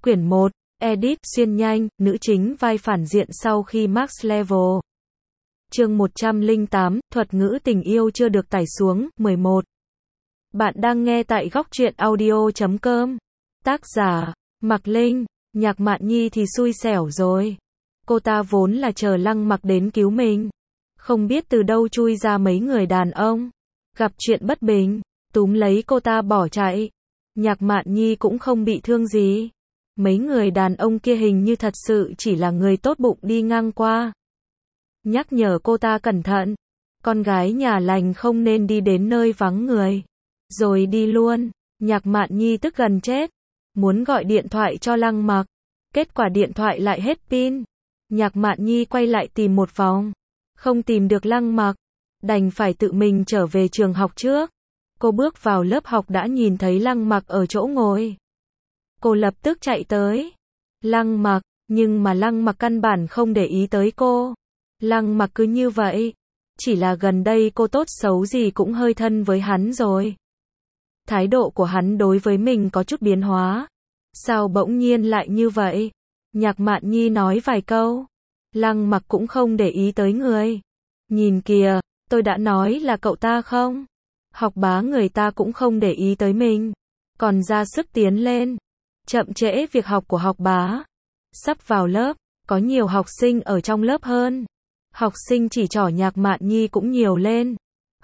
Quyển 1, Edit, xuyên nhanh, nữ chính vai phản diện sau khi max level. Chương 108, thuật ngữ tình yêu chưa được tải xuống, 11. Bạn đang nghe tại góc truyện audio.com. Tác giả, Mạc Linh. Nhạc Mạn Nhi thì xui xẻo rồi. Cô ta vốn là chờ Lăng Mặc đến cứu mình. Không biết từ đâu chui ra mấy người đàn ông. Gặp chuyện bất bình, túm lấy cô ta bỏ chạy. Nhạc Mạn Nhi cũng không bị thương gì. Mấy người đàn ông kia hình như thật sự chỉ là người tốt bụng đi ngang qua. Nhắc nhở cô ta cẩn thận. Con gái nhà lành không nên đi đến nơi vắng người. Rồi đi luôn. Nhạc Mạn Nhi tức gần chết. Muốn gọi điện thoại cho Lăng Mặc. Kết quả điện thoại lại hết pin. Nhạc Mạn Nhi quay lại tìm một vòng. Không tìm được Lăng Mặc. Đành phải tự mình trở về trường học trước. Cô bước vào lớp học đã nhìn thấy Lăng Mặc ở chỗ ngồi. Cô lập tức chạy tới. Lăng Mặc, nhưng mà Lăng Mặc căn bản không để ý tới cô. Lăng Mặc cứ như vậy. Chỉ là gần đây cô tốt xấu gì cũng hơi thân với hắn rồi. Thái độ của hắn đối với mình có chút biến hóa. Sao bỗng nhiên lại như vậy? Nhạc Mạn Nhi nói vài câu. Lăng Mặc cũng không để ý tới người. Nhìn kìa, tôi đã nói là cậu ta không? Học bá người ta cũng không để ý tới mình. Còn ra sức tiến lên. Chậm trễ việc học của học bá. Sắp vào lớp, có nhiều học sinh ở trong lớp hơn. Học sinh chỉ trỏ Nhạc Mạn Nhi cũng nhiều lên.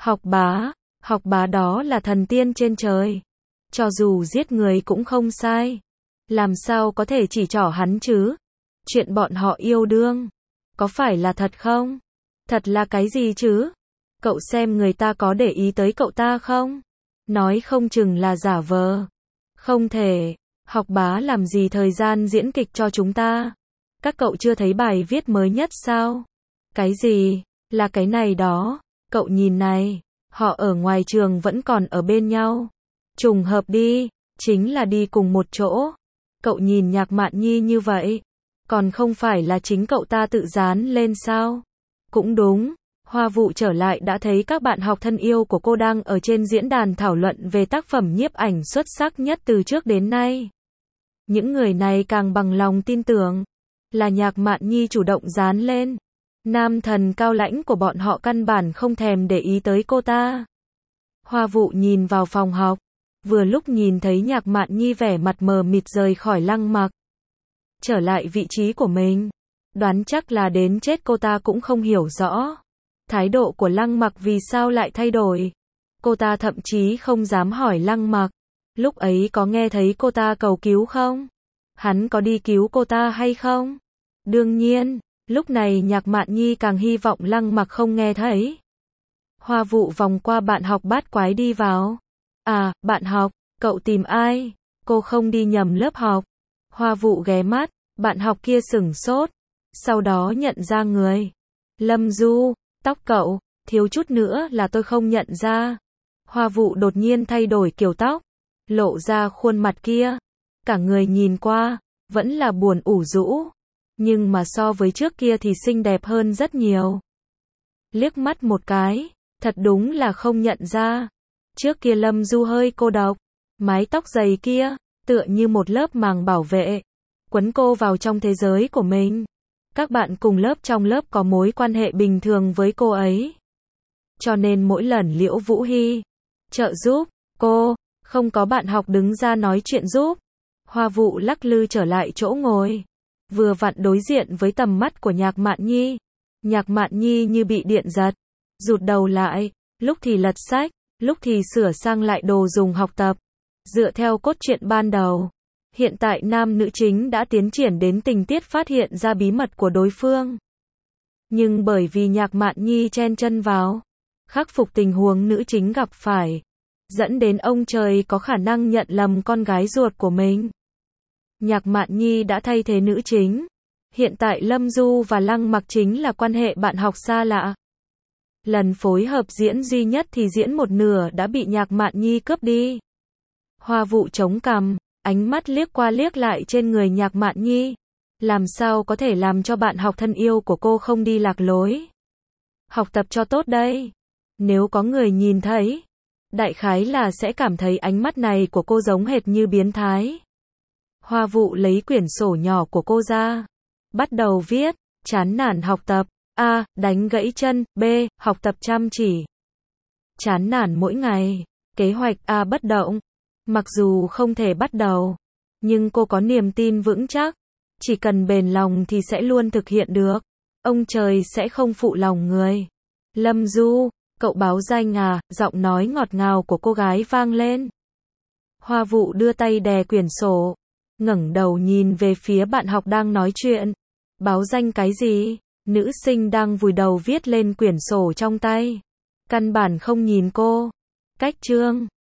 Học bá đó là thần tiên trên trời. Cho dù giết người cũng không sai. Làm sao có thể chỉ trỏ hắn chứ? Chuyện bọn họ yêu đương. Có phải là thật không? Thật là cái gì chứ? Cậu xem người ta có để ý tới cậu ta không? Nói không chừng là giả vờ. Không thể. Học bá làm gì thời gian diễn kịch cho chúng ta? Các cậu chưa thấy bài viết mới nhất sao? Cái gì? Là cái này đó. Cậu nhìn này. Họ ở ngoài trường vẫn còn ở bên nhau. Trùng hợp đi. Chính là đi cùng một chỗ. Cậu nhìn Nhạc Mạn Nhi như vậy. Còn không phải là chính cậu ta tự dán lên sao? Cũng đúng. Hoa Vụ trở lại đã thấy các bạn học thân yêu của cô đang ở trên diễn đàn thảo luận về tác phẩm nhiếp ảnh xuất sắc nhất từ trước đến nay. Những người này càng bằng lòng tin tưởng là Nhạc Mạn Nhi chủ động dán lên. Nam thần cao lãnh của bọn họ căn bản không thèm để ý tới cô ta. Hoa Vụ nhìn vào phòng học, vừa lúc nhìn thấy Nhạc Mạn Nhi vẻ mặt mờ mịt rời khỏi Lăng Mặc. Trở lại vị trí của mình. Đoán chắc là đến chết cô ta cũng không hiểu rõ. Thái độ của Lăng Mặc vì sao lại thay đổi. Cô ta thậm chí không dám hỏi Lăng Mặc. Lúc ấy có nghe thấy cô ta cầu cứu không? Hắn có đi cứu cô ta hay không? Đương nhiên, lúc này Nhạc Mạn Nhi càng hy vọng Lăng Mặc không nghe thấy. Hoa Vụ vòng qua bạn học bát quái đi vào. À, bạn học, cậu tìm ai? Cô không đi nhầm lớp học. Hoa Vụ ghé mắt, bạn học kia sửng sốt. Sau đó nhận ra người. Lâm Du, tóc cậu, thiếu chút nữa là tôi không nhận ra. Hoa Vụ đột nhiên thay đổi kiểu tóc. Lộ ra khuôn mặt kia. Cả người nhìn qua, vẫn là buồn ủ rũ. Nhưng mà so với trước kia thì xinh đẹp hơn rất nhiều. Liếc mắt một cái, thật đúng là không nhận ra. Trước kia Lâm Du hơi cô độc. Mái tóc dày kia, tựa như một lớp màng bảo vệ. Quấn cô vào trong thế giới của mình. Các bạn cùng lớp trong lớp có mối quan hệ bình thường với cô ấy. Cho nên mỗi lần Liễu Vũ Hy trợ giúp cô, không có bạn học đứng ra nói chuyện giúp. Hoa Vụ lắc lư trở lại chỗ ngồi. Vừa vặn đối diện với tầm mắt của Nhạc Mạn Nhi. Nhạc Mạn Nhi như bị điện giật. Rụt đầu lại, lúc thì lật sách, lúc thì sửa sang lại đồ dùng học tập. Dựa theo cốt truyện ban đầu. Hiện tại nam nữ chính đã tiến triển đến tình tiết phát hiện ra bí mật của đối phương. Nhưng bởi vì Nhạc Mạn Nhi chen chân vào, khắc phục tình huống nữ chính gặp phải, dẫn đến ông trời có khả năng nhận lầm con gái ruột của mình. Nhạc Mạn Nhi đã thay thế nữ chính. Hiện tại Lâm Du và Lăng Mặc chính là quan hệ bạn học xa lạ. Lần phối hợp diễn duy nhất thì diễn một nửa đã bị Nhạc Mạn Nhi cướp đi. Hoa Vụ chống cằm, ánh mắt liếc qua liếc lại trên người Nhạc Mạn Nhi. Làm sao có thể làm cho bạn học thân yêu của cô không đi lạc lối? Học tập cho tốt đây. Nếu có người nhìn thấy, đại khái là sẽ cảm thấy ánh mắt này của cô giống hệt như biến thái. Hoa Vụ lấy quyển sổ nhỏ của cô ra. Bắt đầu viết. Chán nản học tập. A. Đánh gãy chân. B. Học tập chăm chỉ. Chán nản mỗi ngày. Kế hoạch A bất động. Mặc dù không thể bắt đầu, nhưng cô có niềm tin vững chắc. Chỉ cần bền lòng thì sẽ luôn thực hiện được. Ông trời sẽ không phụ lòng người. Lâm Du, cậu báo danh à? Giọng nói ngọt ngào của cô gái vang lên. Hoa Vụ đưa tay đè quyển sổ, ngẩng đầu nhìn về phía bạn học đang nói chuyện. Báo danh cái gì? Nữ sinh đang vùi đầu viết lên quyển sổ trong tay. Căn bản không nhìn cô. Cách chương